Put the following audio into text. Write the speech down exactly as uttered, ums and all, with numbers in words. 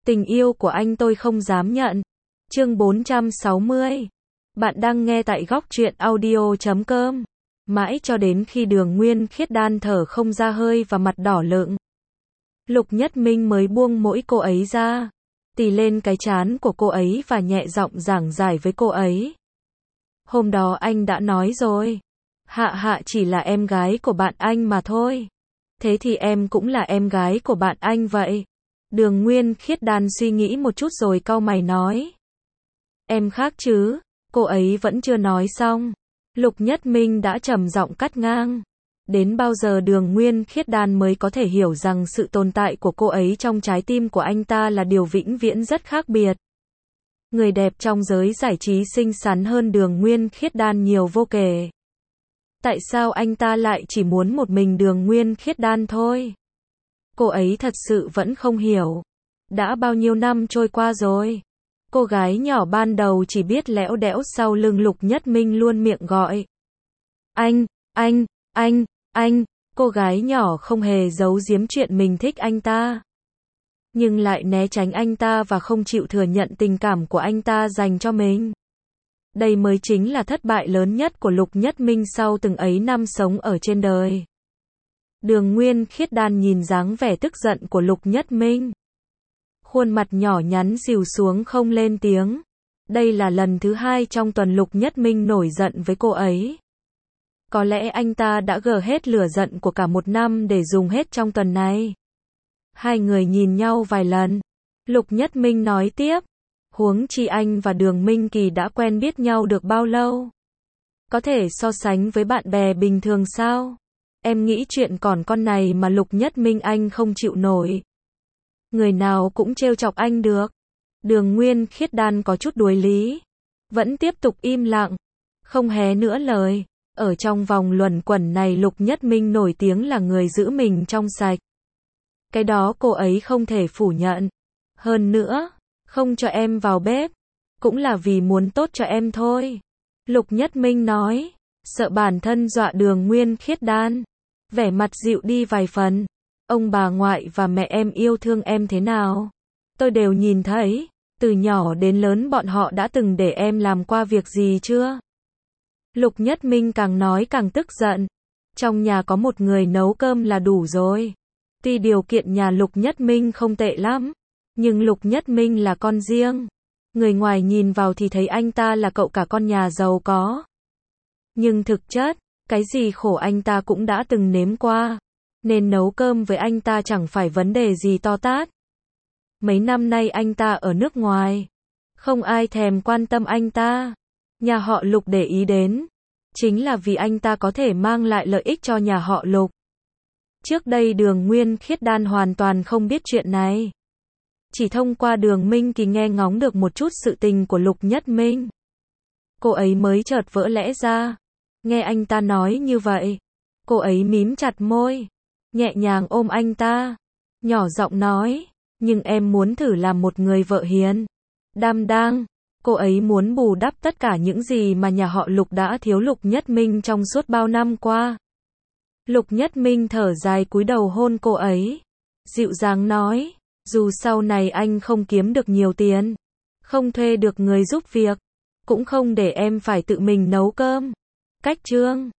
Tình yêu của anh tôi không dám nhận. Chương bốn trăm sáu mươi. Bạn đang nghe tại góc truyện audio chấm com. Mãi cho đến khi Đường Nguyên Khiết đan thở không ra hơi và mặt đỏ lựng, Lục Nhất Minh mới buông mỗi cô ấy ra, tì lên cái trán của cô ấy và nhẹ giọng giảng giải với cô ấy. Hôm đó anh đã nói rồi, Hạ Hạ chỉ là em gái của bạn anh mà thôi. Thế thì em cũng là em gái của bạn anh vậy. Đường Nguyên Khiết đan suy nghĩ một chút rồi cau mày nói. Em khác chứ, cô ấy vẫn chưa nói xong. Lục Nhất Minh đã trầm giọng cắt ngang. Đến bao giờ Đường Nguyên Khiết đan mới có thể hiểu rằng sự tồn tại của cô ấy trong trái tim của anh ta là điều vĩnh viễn rất khác biệt. Người đẹp trong giới giải trí xinh xắn hơn Đường Nguyên Khiết đan nhiều vô kể. Tại sao anh ta lại chỉ muốn một mình Đường Nguyên Khiết đan thôi? Cô ấy thật sự vẫn không hiểu. Đã bao nhiêu năm trôi qua rồi. Cô gái nhỏ ban đầu chỉ biết lẽo đẽo sau lưng Lục Nhất Minh luôn miệng gọi. Anh, anh, anh, anh, cô gái nhỏ không hề giấu giếm chuyện mình thích anh ta. Nhưng lại né tránh anh ta và không chịu thừa nhận tình cảm của anh ta dành cho mình. Đây mới chính là thất bại lớn nhất của Lục Nhất Minh sau từng ấy năm sống ở trên đời. Đường Nguyên Khiết đan nhìn dáng vẻ tức giận của Lục Nhất Minh. Khuôn mặt nhỏ nhắn xìu xuống không lên tiếng. Đây là lần thứ hai trong tuần Lục Nhất Minh nổi giận với cô ấy. Có lẽ anh ta đã gờ hết lửa giận của cả một năm để dùng hết trong tuần này. Hai người nhìn nhau vài lần. Lục Nhất Minh nói tiếp. Huống chi anh và Đường Minh Kỳ đã quen biết nhau được bao lâu? Có thể so sánh với bạn bè bình thường sao? Em nghĩ chuyện còn con này mà Lục Nhất Minh anh không chịu nổi. Người nào cũng trêu chọc anh được. Đường Nguyên Khiết đan có chút đuối lý. Vẫn tiếp tục im lặng. Không hé nữa lời. Ở trong vòng luẩn quẩn này Lục Nhất Minh nổi tiếng là người giữ mình trong sạch. Cái đó cô ấy không thể phủ nhận. Hơn nữa, không cho em vào bếp, cũng là vì muốn tốt cho em thôi. Lục Nhất Minh nói, sợ bản thân dọa Đường Nguyên Khiết đan. Vẻ mặt dịu đi vài phần. Ông bà ngoại và mẹ em yêu thương em thế nào? Tôi đều nhìn thấy, từ nhỏ đến lớn bọn họ đã từng để em làm qua việc gì chưa? Lục Nhất Minh càng nói càng tức giận. Trong nhà có một người nấu cơm là đủ rồi. Tuy điều kiện nhà Lục Nhất Minh không tệ lắm, nhưng Lục Nhất Minh là con riêng. Người ngoài nhìn vào thì thấy anh ta là cậu cả con nhà giàu có. Nhưng thực chất, cái gì khổ anh ta cũng đã từng nếm qua. Nên nấu cơm với anh ta chẳng phải vấn đề gì to tát. Mấy năm nay anh ta ở nước ngoài. Không ai thèm quan tâm anh ta. Nhà họ Lục để ý đến. Chính là vì anh ta có thể mang lại lợi ích cho nhà họ Lục. Trước đây Đường Nguyên Khiết đan hoàn toàn không biết chuyện này. Chỉ thông qua Đường Minh Kỳ nghe ngóng được một chút sự tình của Lục Nhất Minh. Cô ấy mới chợt vỡ lẽ ra. Nghe anh ta nói như vậy, cô ấy mím chặt môi, nhẹ nhàng ôm anh ta, nhỏ giọng nói, nhưng em muốn thử làm một người vợ hiền, đảm đang. Cô ấy muốn bù đắp tất cả những gì mà nhà họ Lục đã thiếu Lục Nhất Minh trong suốt bao năm qua. Lục Nhất Minh thở dài cúi đầu hôn cô ấy, dịu dàng nói, dù sau này anh không kiếm được nhiều tiền, không thuê được người giúp việc, cũng không để em phải tự mình nấu cơm. Cách chương